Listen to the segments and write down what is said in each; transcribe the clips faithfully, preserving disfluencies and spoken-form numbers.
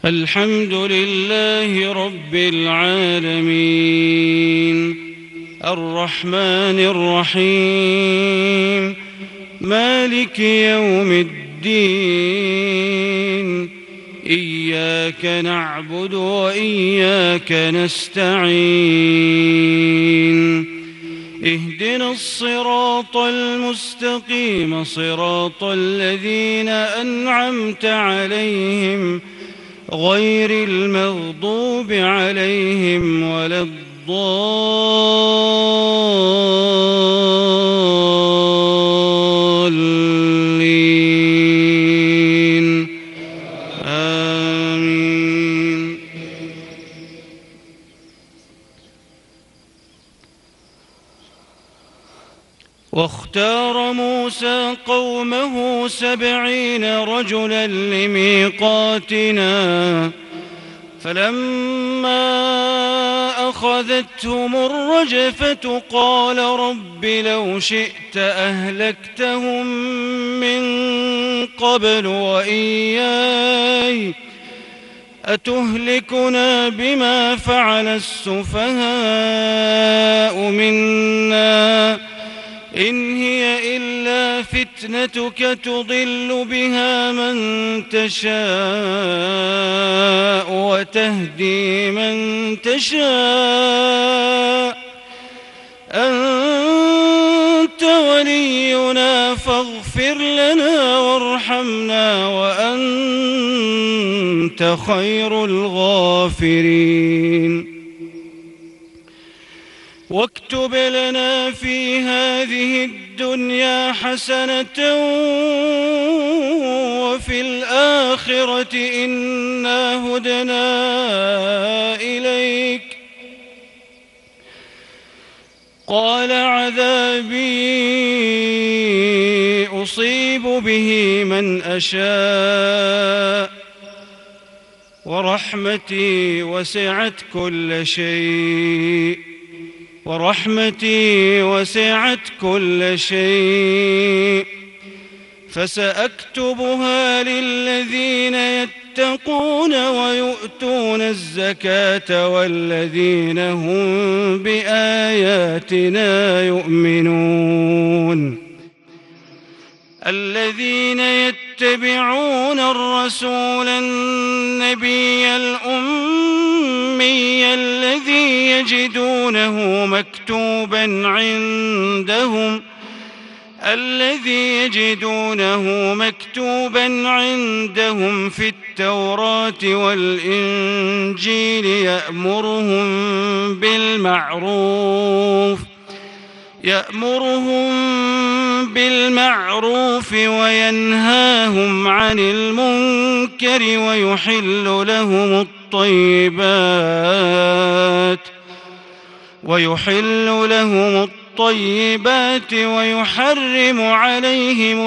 الحمد لله رب العالمين الرحمن الرحيم مالك يوم الدين إياك نعبد وإياك نستعين اهدنا الصراط المستقيم صراط الذين أنعمت عليهم غير المغضوب عليهم ولا الضالين آمين. واختار موسى قومه سبعين رجلا لميقاتنا فلما أخذتهم الرجفة قال رب لو شئت أهلكتهم من قبل وإياي أتهلكنا بما فعل السفهاء منا إن هي إلا فتنتك تضل بها من تشاء وتهدي من تشاء أنت ولينا فاغفر لنا وارحمنا وأنت خير الغافرين. واكتب لنا في هذه الدنيا حسنة وفي الآخرة إنا هدنا إليك قال عذابي أصيب به من أشاء ورحمتي وسعت كل شيء ورحمتي وسعت كل شيء فسأكتبها للذين يتقون ويؤتون الزكاة والذين هم بآياتنا يؤمنون. الذين يتبعون الرسول النبي الأمي الذي يجدونه مكتوبا عندهم الذي يجدونه مكتوبا عندهم في التوراة والإنجيل يأمرهم بالمعروف يأمرهم بالمعروف وينهاهم عن المنكر ويحل لهم الطيبات ويحل لهم الطيبات ويحرم عليهم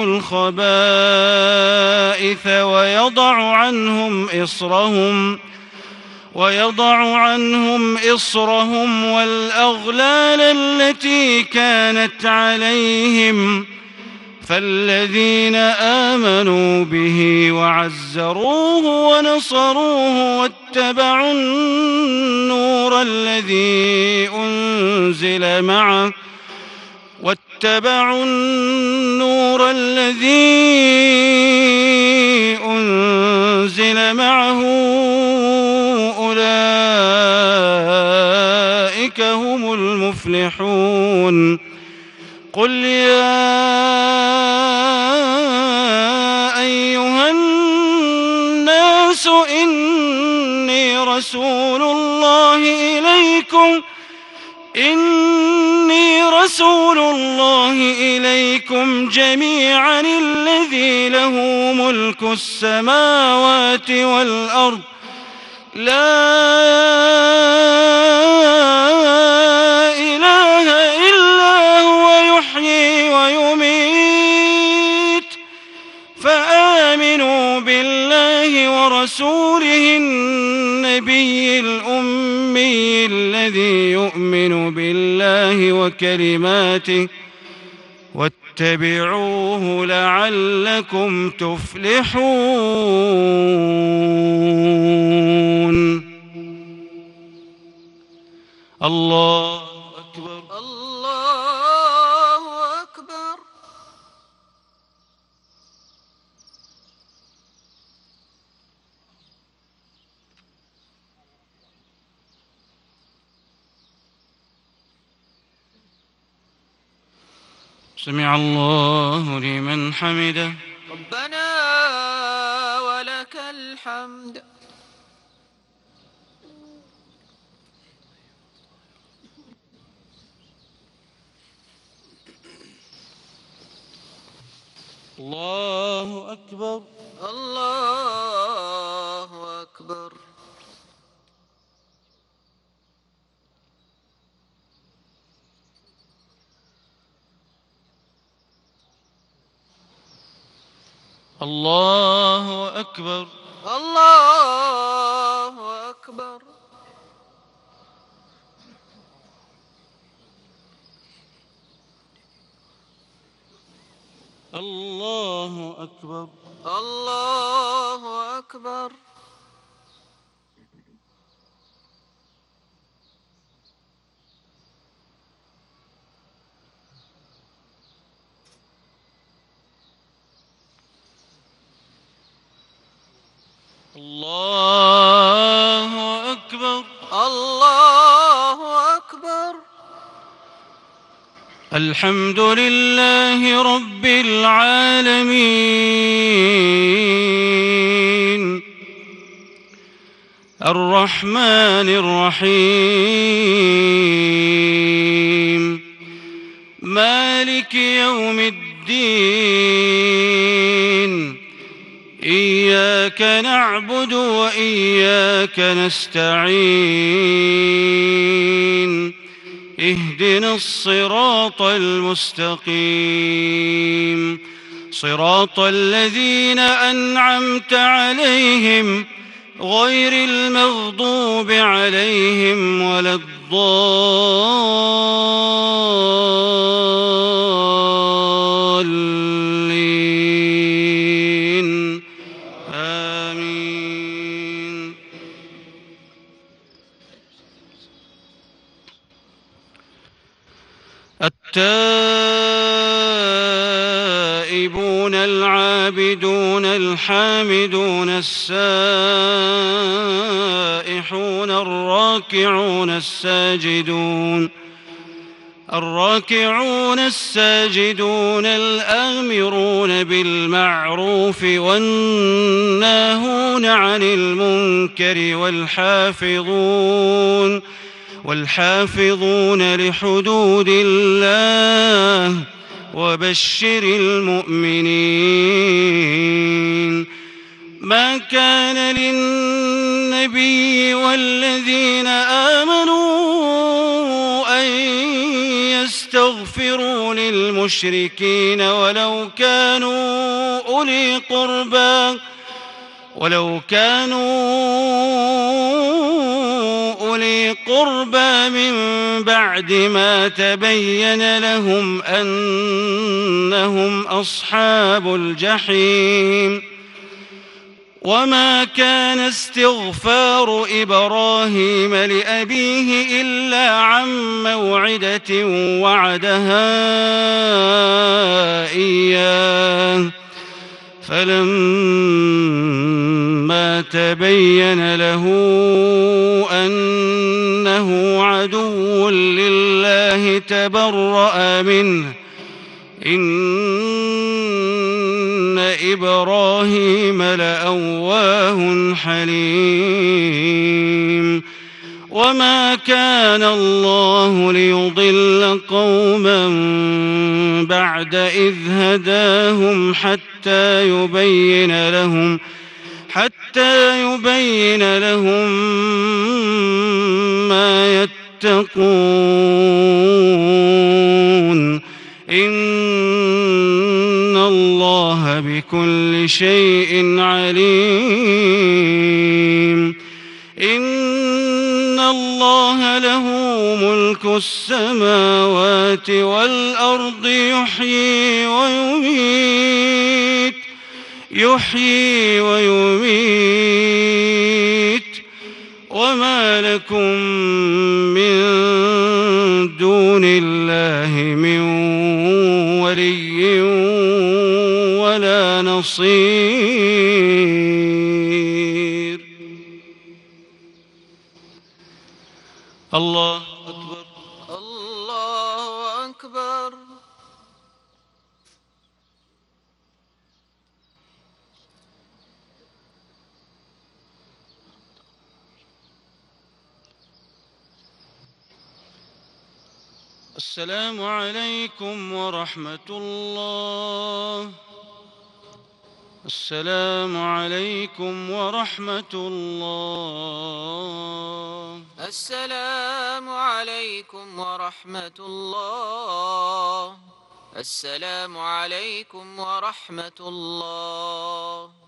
الخبائث ويضع عنهم إصرهم ويضع عنهم إصرهم والأغلال التي كانت عليهم فالذين آمنوا به وعزروه ونصروه واتبعوا النور الذي أنزل معه واتبعوا النور الذي أنزل معه أولئك هم المفلحون. قل يا أيها الناس إني رسول الله إليكم إني رسول الله إليكم جميعا الذي له ملك السماوات والأرض لا إله إلا هو يحيي ويميت فآمنوا بالله ورسوله النبي الأمي الذي يؤمن بالله وكلماته واتبعوه لعلكم تفلحون. الله أكبر. الله أكبر. سمع الله لمن حمده. ربنا ولك الحمد. الله أكبر. الله أكبر. الله أكبر. الله أكبر. الله أكبر. الله أكبر. الله أكبر. الله أكبر. الحمد لله رب العالمين الرحمن الرحيم مالك يوم الدين إياك نعبد وإياك نستعين اهدنا الصراط المستقيم صراط الذين أنعمت عليهم غير المغضوب عليهم ولا الضالين آمين. التائبون العابدون الحامدون السائحون الراكعون الساجدون الراكعون الساجدون الآمرون بالمعروف والناهون عن المنكر والحافظون والحافظون لحدود الله وبشر المؤمنين. ما كان للنبي والذين آمنوا أن يستغفروا للمشركين ولو كانوا أولي قربى ولو كانوا أولي قربى من بعد ما تبين لهم أنهم أصحاب الجحيم. وما كان استغفار إبراهيم لأبيه إلا عن موعدة وعدها إياه فلما تبين له أنه عدو لله تبرأ منه إن إبراهيم لأواه حليم. وما كان الله ليضل قوما بعد إذ هداهم حتى يبين لهم حتى يبين لهم ما يتقون إن الله بكل شيء عليم. إن الله له ملك السماوات والأرض يحيي ويميت يحيي ويميت وما لكم من الله من ولي ولا نصير. الله أكبر. الله أكبر. السلام عليكم ورحمة الله. السلام عليكم ورحمة الله. السلام عليكم ورحمة الله. السلام عليكم ورحمة الله.